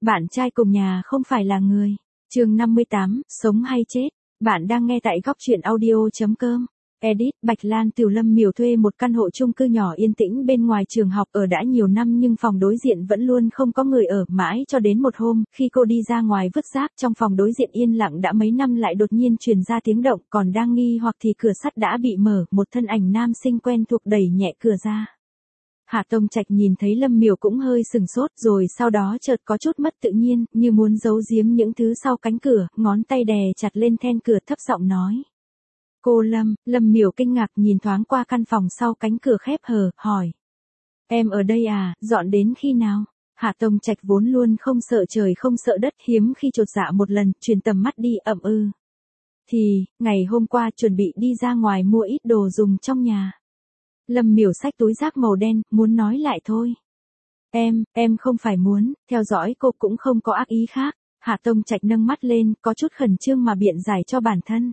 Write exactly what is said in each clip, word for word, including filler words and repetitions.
Bạn trai cùng nhà không phải là người. Chương năm mươi tám, sống hay chết. Bạn đang nghe tại góc truyện audio chấm com. Edit, Bạch Lan Tiểu Lâm Miểu thuê một căn hộ chung cư nhỏ yên tĩnh bên ngoài trường học ở đã nhiều năm, nhưng phòng đối diện vẫn luôn không có người ở, mãi cho đến một hôm, khi cô đi ra ngoài vứt rác, trong phòng đối diện yên lặng đã mấy năm lại đột nhiên truyền ra tiếng động, còn đang nghi hoặc thì cửa sắt đã bị mở, một thân ảnh nam sinh quen thuộc đẩy nhẹ cửa ra. Hạ Tông Trạch nhìn thấy Lâm Miểu cũng hơi sừng sốt, rồi sau đó chợt có chút mất tự nhiên, như muốn giấu giếm những thứ sau cánh cửa, ngón tay đè chặt lên then cửa, thấp giọng nói. Cô Lâm. Lâm Miểu kinh ngạc nhìn thoáng qua căn phòng sau cánh cửa khép hờ, hỏi. Em ở đây à, dọn đến khi nào? Hạ Tông Trạch vốn luôn không sợ trời không sợ đất, hiếm khi chột dạ một lần, truyền tầm mắt đi, ậm ư. Thì, ngày hôm qua chuẩn bị đi ra ngoài mua ít đồ dùng trong nhà. Lâm Miểu xách túi rác màu đen, muốn nói lại thôi. Em, em không phải muốn, theo dõi cô cũng không có ác ý khác. Hạ Tông Trạch nâng mắt lên, có chút khẩn trương mà biện giải cho bản thân.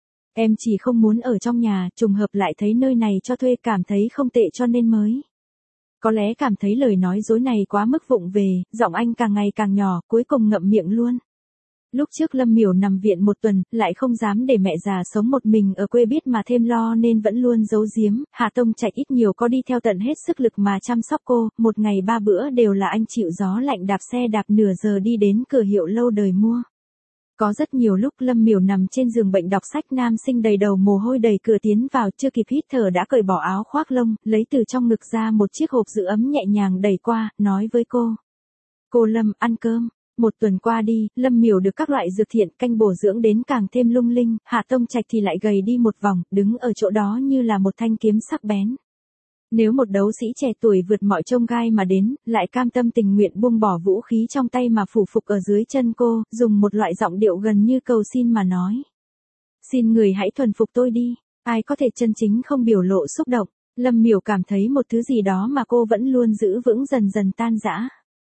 Em chỉ không muốn ở trong nhà, trùng hợp lại thấy nơi này cho thuê, cảm thấy không tệ cho nên mới. Có lẽ cảm thấy lời nói dối này quá mức vụng về, giọng anh càng ngày càng nhỏ, cuối cùng ngậm miệng luôn. Lúc trước Lâm Miểu nằm viện một tuần, lại không dám để mẹ già sống một mình ở quê biết mà thêm lo nên vẫn luôn giấu giếm. Hạ Tông Trạch ít nhiều có đi theo tận hết sức lực mà chăm sóc cô, một ngày ba bữa đều là anh chịu gió lạnh đạp xe đạp nửa giờ đi đến cửa hiệu lâu đời mua. Có rất nhiều lúc Lâm Miểu nằm trên giường bệnh đọc sách, nam sinh đầy đầu mồ hôi đẩy cửa tiến vào, chưa kịp hít thở đã cởi bỏ áo khoác lông, lấy từ trong ngực ra một chiếc hộp giữ ấm nhẹ nhàng đẩy qua, nói với cô. Cô Lâm, ăn cơm. Một tuần qua đi, Lâm Miểu được các loại dược thiện canh bổ dưỡng đến càng thêm lung linh, Hạ Tông Trạch thì lại gầy đi một vòng, đứng ở chỗ đó như là một thanh kiếm sắc bén. Nếu một đấu sĩ trẻ tuổi vượt mọi chông gai mà đến, lại cam tâm tình nguyện buông bỏ vũ khí trong tay mà phủ phục ở dưới chân cô, dùng một loại giọng điệu gần như cầu xin mà nói. Xin người hãy thuần phục tôi đi, ai có thể chân chính không biểu lộ xúc động. Lâm Miểu cảm thấy một thứ gì đó mà cô vẫn luôn giữ vững dần dần tan rã.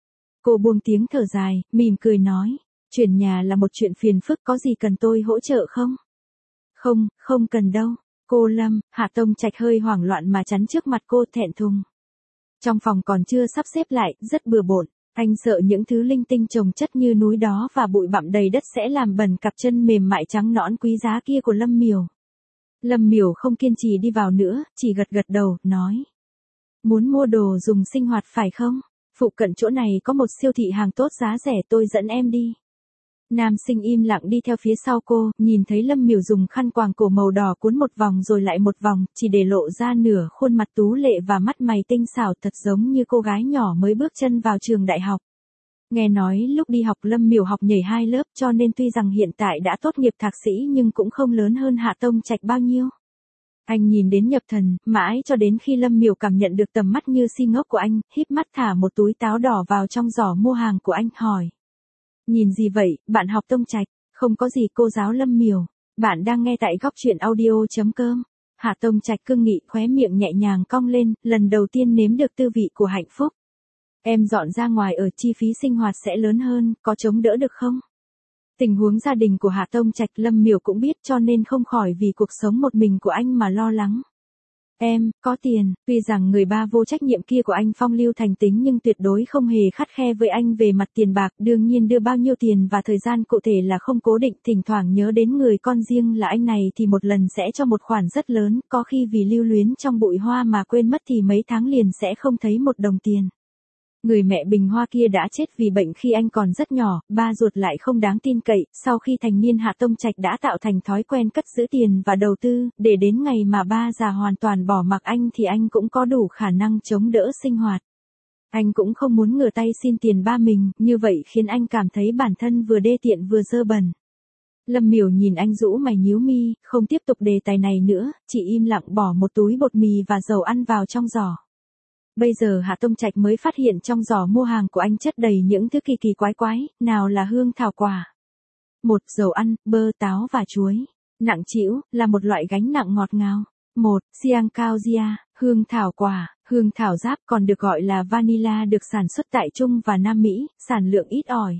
Cô buông tiếng thở dài, mỉm cười nói, chuyển nhà là một chuyện phiền phức, có gì cần tôi hỗ trợ không? Không, không cần đâu. Cô Lâm. Hạ Tông Trạch hơi hoảng loạn mà chắn trước mặt cô, thẹn thùng. Trong phòng còn chưa sắp xếp lại, rất bừa bộn, anh sợ những thứ linh tinh chồng chất như núi đó và bụi bặm đầy đất sẽ làm bẩn cặp chân mềm mại trắng nõn quý giá kia của Lâm Miểu. Lâm Miểu không kiên trì đi vào nữa, chỉ gật gật đầu, nói. Muốn mua đồ dùng sinh hoạt phải không? Phụ cận chỗ này có một siêu thị hàng tốt giá rẻ, tôi dẫn em đi. Nam sinh im lặng đi theo phía sau cô, nhìn thấy Lâm Miểu dùng khăn quàng cổ màu đỏ cuốn một vòng rồi lại một vòng, chỉ để lộ ra nửa khuôn mặt tú lệ và mắt mày tinh xảo, thật giống như cô gái nhỏ mới bước chân vào trường đại học. Nghe nói lúc đi học Lâm Miểu học nhảy hai lớp, cho nên tuy rằng hiện tại đã tốt nghiệp thạc sĩ nhưng cũng không lớn hơn Hạ Tông Trạch bao nhiêu. Anh nhìn đến nhập thần, mãi cho đến khi Lâm Miểu cảm nhận được tầm mắt như si ngốc của anh, híp mắt thả một túi táo đỏ vào trong giỏ mua hàng của anh, hỏi. Nhìn gì vậy, bạn học Tông Trạch? Không có gì cô giáo Lâm Miểu. Bạn đang nghe tại góc truyện audio chấm com. Hạ Tông Trạch cương nghị, khóe miệng nhẹ nhàng cong lên, lần đầu tiên nếm được tư vị của hạnh phúc. Em dọn ra ngoài ở, chi phí sinh hoạt sẽ lớn hơn, có chống đỡ được không? Tình huống gia đình của Hạ Tông Trạch Lâm Miểu cũng biết, cho nên không khỏi vì cuộc sống một mình của anh mà lo lắng. Em, có tiền. Tuy rằng người ba vô trách nhiệm kia của anh phong lưu thành tính nhưng tuyệt đối không hề khắt khe với anh về mặt tiền bạc, đương nhiên đưa bao nhiêu tiền và thời gian cụ thể là không cố định, thỉnh thoảng nhớ đến người con riêng là anh này thì một lần sẽ cho một khoản rất lớn, có khi vì lưu luyến trong bụi hoa mà quên mất thì mấy tháng liền sẽ không thấy một đồng tiền. Người mẹ bình hoa kia đã chết vì bệnh khi anh còn rất nhỏ, ba ruột lại không đáng tin cậy, sau khi thành niên Hạ Tông Trạch đã tạo thành thói quen cất giữ tiền và đầu tư, để đến ngày mà ba già hoàn toàn bỏ mặc anh thì anh cũng có đủ khả năng chống đỡ sinh hoạt. Anh cũng không muốn ngửa tay xin tiền ba mình, như vậy khiến anh cảm thấy bản thân vừa đê tiện vừa dơ bẩn. Lâm Miểu nhìn anh rũ mày nhíu mi, không tiếp tục đề tài này nữa, chỉ im lặng bỏ một túi bột mì và dầu ăn vào trong giỏ. Bây giờ Hạ Tông Trạch mới phát hiện trong giỏ mua hàng của anh chất đầy những thứ kỳ kỳ quái quái, nào là hương thảo quả. Một, dầu ăn, bơ, táo và chuối. Nặng trĩu, là một loại gánh nặng ngọt ngào. Một, Siang Cao Gia, hương thảo quả, hương thảo giáp còn được gọi là vanilla, được sản xuất tại Trung và Nam Mỹ, sản lượng ít ỏi.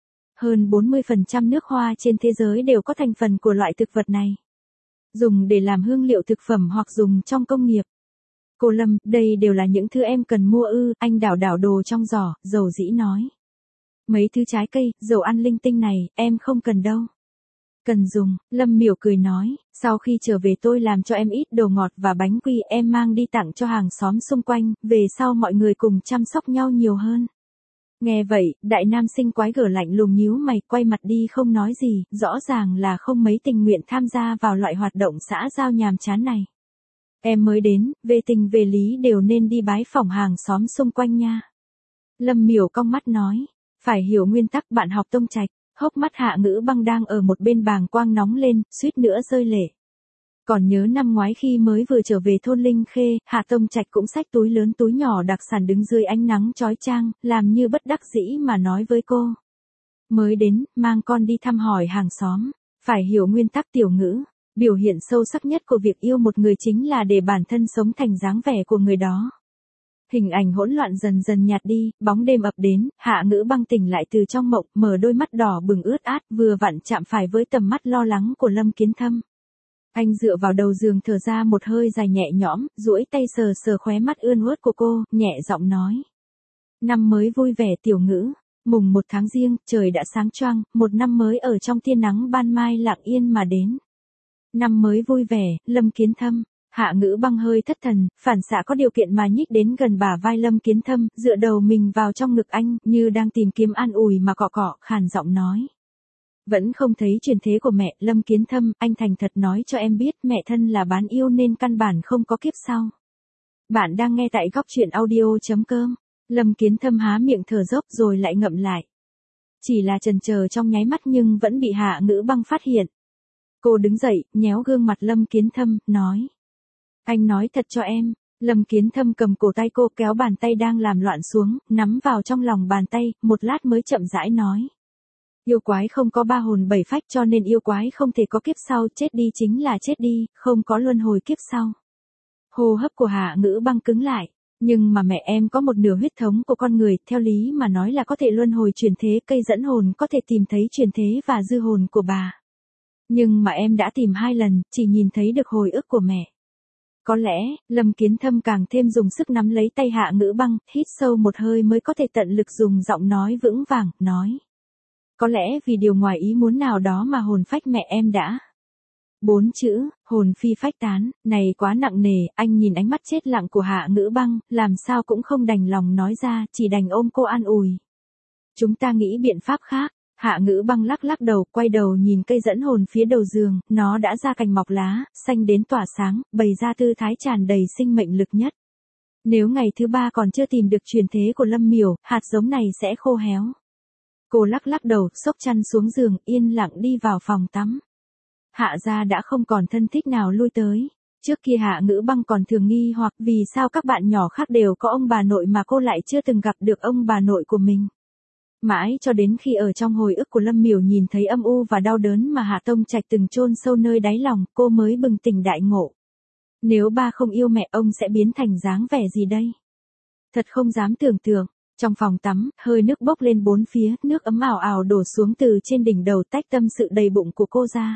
Hơn bốn mươi phần trăm nước hoa trên thế giới đều có thành phần của loại thực vật này. Dùng để làm hương liệu thực phẩm hoặc dùng trong công nghiệp. Cô Lâm, đây đều là những thứ em cần mua ư? Anh đảo đảo đồ trong giỏ, dầu dĩ nói. Mấy thứ trái cây, dầu ăn linh tinh này, em không cần đâu. Cần dùng, Lâm Miểu cười nói, sau khi trở về tôi làm cho em ít đồ ngọt và bánh quy em mang đi tặng cho hàng xóm xung quanh, về sau mọi người cùng chăm sóc nhau nhiều hơn. Nghe vậy, đại nam sinh quái gở lạnh lùng nhíu mày quay mặt đi không nói gì, rõ ràng là không mấy tình nguyện tham gia vào loại hoạt động xã giao nhàm chán này. Em mới đến, về tình về lý đều nên đi bái phỏng hàng xóm xung quanh nha. Lâm Miểu cong mắt nói, phải hiểu nguyên tắc bạn học Tông Trạch. Hốc mắt Hạ Ngữ Băng đang ở một bên bàng quang nóng lên, suýt nữa rơi lệ. Còn nhớ năm ngoái khi mới vừa trở về thôn Linh Khê, Hạ Tông Trạch cũng xách túi lớn túi nhỏ đặc sản đứng dưới ánh nắng chói chang, làm như bất đắc dĩ mà nói với cô. Mới đến, mang con đi thăm hỏi hàng xóm, phải hiểu nguyên tắc tiểu ngữ. Biểu hiện sâu sắc nhất của việc yêu một người chính là để bản thân sống thành dáng vẻ của người đó. Hình ảnh hỗn loạn dần dần nhạt đi, bóng đêm ập đến, Hạ Ngữ Băng tỉnh lại từ trong mộng, mở đôi mắt đỏ bừng ướt át, vừa vặn chạm phải với tầm mắt lo lắng của Lâm Kiến Thâm. Anh dựa vào đầu giường thở ra một hơi dài nhẹ nhõm, duỗi tay sờ sờ khóe mắt ươn ướt của cô, nhẹ giọng nói. Năm mới vui vẻ tiểu ngữ, mùng một tháng giêng, trời đã sáng choang, một năm mới ở trong tia nắng ban mai lặng yên mà đến. Năm mới vui vẻ, Lâm Kiến Thâm. Hạ Ngữ Băng hơi thất thần, phản xạ có điều kiện mà nhích đến gần bả vai Lâm Kiến Thâm, dựa đầu mình vào trong ngực anh, như đang tìm kiếm an ủi mà cọ cọ, khàn giọng nói. Vẫn không thấy truyền thế của mẹ, Lâm Kiến Thâm, anh thành thật nói cho em biết mẹ thân là bán yêu nên căn bản không có kiếp sau. Bạn đang nghe tại góc truyện audio chấm com. Lâm Kiến Thâm há miệng thở dốc rồi lại ngậm lại. Chỉ là chần chờ trong nháy mắt nhưng vẫn bị Hạ Ngữ Băng phát hiện. Cô đứng dậy, nhéo gương mặt Lâm Kiến Thâm, nói. Anh nói thật cho em. Lâm Kiến Thâm cầm cổ tay cô kéo bàn tay đang làm loạn xuống, nắm vào trong lòng bàn tay, một lát mới chậm rãi nói. Yêu quái không có ba hồn bảy phách cho nên yêu quái không thể có kiếp sau, chết đi chính là chết đi, không có luân hồi kiếp sau. Hô hấp của Hạ Ngữ Băng cứng lại. Nhưng mà mẹ em có một nửa huyết thống của con người, theo lý mà nói là có thể luân hồi chuyển thế, cây dẫn hồn có thể tìm thấy chuyển thế và dư hồn của bà. Nhưng mà em đã tìm hai lần, chỉ nhìn thấy được hồi ức của mẹ. Có lẽ, Lâm Kiến Thâm càng thêm dùng sức nắm lấy tay Hạ Ngữ Băng, hít sâu một hơi mới có thể tận lực dùng giọng nói vững vàng, nói. Có lẽ vì điều ngoài ý muốn nào đó mà hồn phách mẹ em đã. Bốn chữ, hồn phi phách tán, này quá nặng nề, anh nhìn ánh mắt chết lặng của Hạ Ngữ Băng, làm sao cũng không đành lòng nói ra, chỉ đành ôm cô an ủi. Chúng ta nghĩ biện pháp khác. Hạ Ngữ Băng lắc lắc đầu, quay đầu nhìn cây dẫn hồn phía đầu giường, nó đã ra cành mọc lá, xanh đến tỏa sáng, bày ra tư thái tràn đầy sinh mệnh lực nhất. Nếu ngày thứ ba còn chưa tìm được truyền thế của Lâm Miểu, hạt giống này sẽ khô héo. Cô lắc lắc đầu, xốc chăn xuống giường, yên lặng đi vào phòng tắm. Hạ gia đã không còn thân thích nào lui tới. Trước kia Hạ Ngữ Băng còn thường nghi hoặc vì sao các bạn nhỏ khác đều có ông bà nội mà cô lại chưa từng gặp được ông bà nội của mình. Mãi cho đến khi ở trong hồi ức của Lâm Miểu nhìn thấy âm u và đau đớn mà Hạ Tông Trạch từng chôn sâu nơi đáy lòng, cô mới bừng tỉnh đại ngộ. Nếu ba không yêu mẹ ông sẽ biến thành dáng vẻ gì đây? Thật không dám tưởng tượng. Trong phòng tắm, hơi nước bốc lên bốn phía, nước ấm ảo ảo đổ xuống từ trên đỉnh đầu tách tâm sự đầy bụng của cô ra.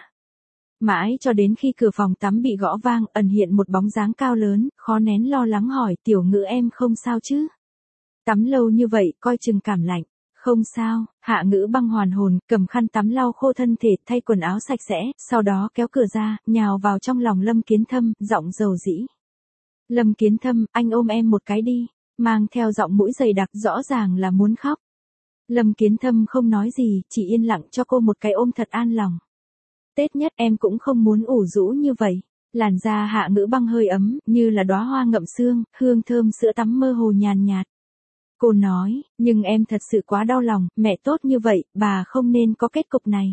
Mãi cho đến khi cửa phòng tắm bị gõ vang, ẩn hiện một bóng dáng cao lớn, khó nén lo lắng hỏi, tiểu Ngữ em không sao chứ? Tắm lâu như vậy, coi chừng cảm lạnh. Không sao, Hạ Ngữ Băng hoàn hồn, cầm khăn tắm lau khô thân thể, thay quần áo sạch sẽ, sau đó kéo cửa ra, nhào vào trong lòng Lâm Kiến Thâm, giọng dầu dĩ. Lâm Kiến Thâm, anh ôm em một cái đi, mang theo giọng mũi dày đặc rõ ràng là muốn khóc. Lâm Kiến Thâm không nói gì, chỉ yên lặng cho cô một cái ôm thật an lòng. Tết nhất em cũng không muốn ủ rũ như vậy. Làn da Hạ Ngữ Băng hơi ấm, như là đóa hoa ngậm sương, hương thơm sữa tắm mơ hồ nhàn nhạt. Cô nói, nhưng em thật sự quá đau lòng, mẹ tốt như vậy, bà không nên có kết cục này.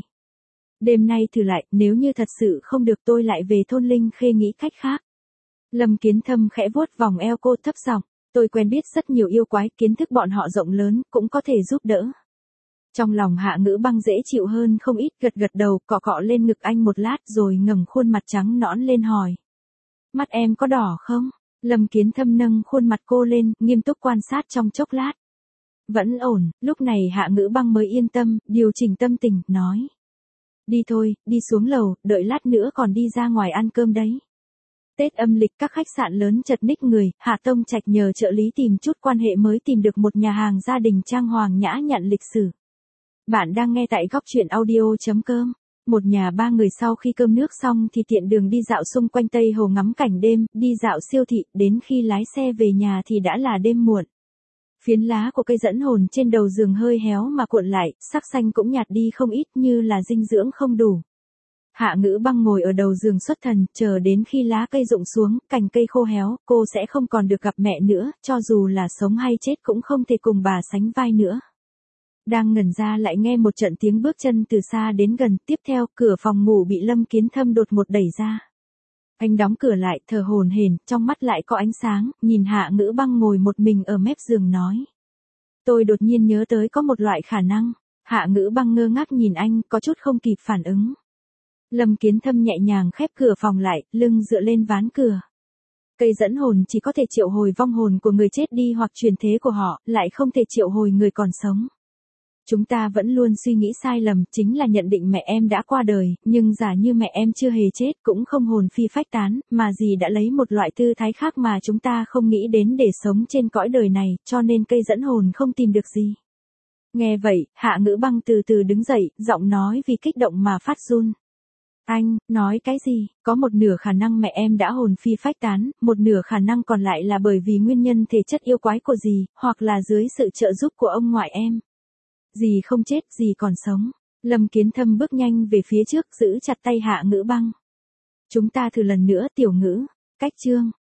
Đêm nay thử lại, nếu như thật sự không được tôi lại về thôn Linh Khê nghĩ cách khác. Lâm Kiến Thâm khẽ vuốt vòng eo cô thấp giọng, tôi quen biết rất nhiều yêu quái, kiến thức bọn họ rộng lớn, cũng có thể giúp đỡ. Trong lòng Hạ Ngữ Băng dễ chịu hơn không ít, gật gật đầu, cọ cọ lên ngực anh một lát rồi ngẩng khuôn mặt trắng nõn lên hỏi. Mắt em có đỏ không? Lâm Kiến Thâm nâng khuôn mặt cô lên, nghiêm túc quan sát trong chốc lát. Vẫn ổn, lúc này Hạ Ngữ Băng mới yên tâm, điều chỉnh tâm tình, nói. Đi thôi, đi xuống lầu, đợi lát nữa còn đi ra ngoài ăn cơm đấy. Tết âm lịch các khách sạn lớn chật ních người, Hạ Tông Trạch nhờ trợ lý tìm chút quan hệ mới tìm được một nhà hàng gia đình trang hoàng nhã nhặn lịch sử. Bạn đang nghe tại góc chuyện audio chấm com. Một nhà ba người sau khi cơm nước xong thì tiện đường đi dạo xung quanh Tây Hồ ngắm cảnh đêm, đi dạo siêu thị, đến khi lái xe về nhà thì đã là đêm muộn. Phiến lá của cây dẫn hồn trên đầu giường hơi héo mà cuộn lại, sắc xanh cũng nhạt đi không ít như là dinh dưỡng không đủ. Hạ Ngữ Băng ngồi ở đầu giường xuất thần, chờ đến khi lá cây rụng xuống, cành cây khô héo, cô sẽ không còn được gặp mẹ nữa, cho dù là sống hay chết cũng không thể cùng bà sánh vai nữa. Đang ngẩn ra lại nghe một trận tiếng bước chân từ xa đến gần, tiếp theo, cửa phòng ngủ bị Lâm Kiến Thâm đột ngột đẩy ra. Anh đóng cửa lại, thở hổn hển, trong mắt lại có ánh sáng, nhìn Hạ Ngữ Băng ngồi một mình ở mép giường nói. Tôi đột nhiên nhớ tới có một loại khả năng. Hạ Ngữ Băng ngơ ngác nhìn anh, có chút không kịp phản ứng. Lâm Kiến Thâm nhẹ nhàng khép cửa phòng lại, lưng dựa lên ván cửa. Cây dẫn hồn chỉ có thể triệu hồi vong hồn của người chết đi hoặc truyền thế của họ, lại không thể triệu hồi người còn sống. Chúng ta vẫn luôn suy nghĩ sai lầm, chính là nhận định mẹ em đã qua đời, nhưng giả như mẹ em chưa hề chết, cũng không hồn phi phách tán, mà dì đã lấy một loại tư thái khác mà chúng ta không nghĩ đến để sống trên cõi đời này, cho nên cây dẫn hồn không tìm được gì. Nghe vậy, Hạ Ngữ Băng từ từ đứng dậy, giọng nói vì kích động mà phát run. Anh, nói cái gì? Có một nửa khả năng mẹ em đã hồn phi phách tán, một nửa khả năng còn lại là bởi vì nguyên nhân thể chất yêu quái của dì, hoặc là dưới sự trợ giúp của ông ngoại em. Dì không chết, dì còn sống. Lâm Kiến Thâm bước nhanh về phía trước, giữ chặt tay Hạ Ngữ Băng. Chúng ta thử lần nữa, Tiểu Ngữ. Cách chương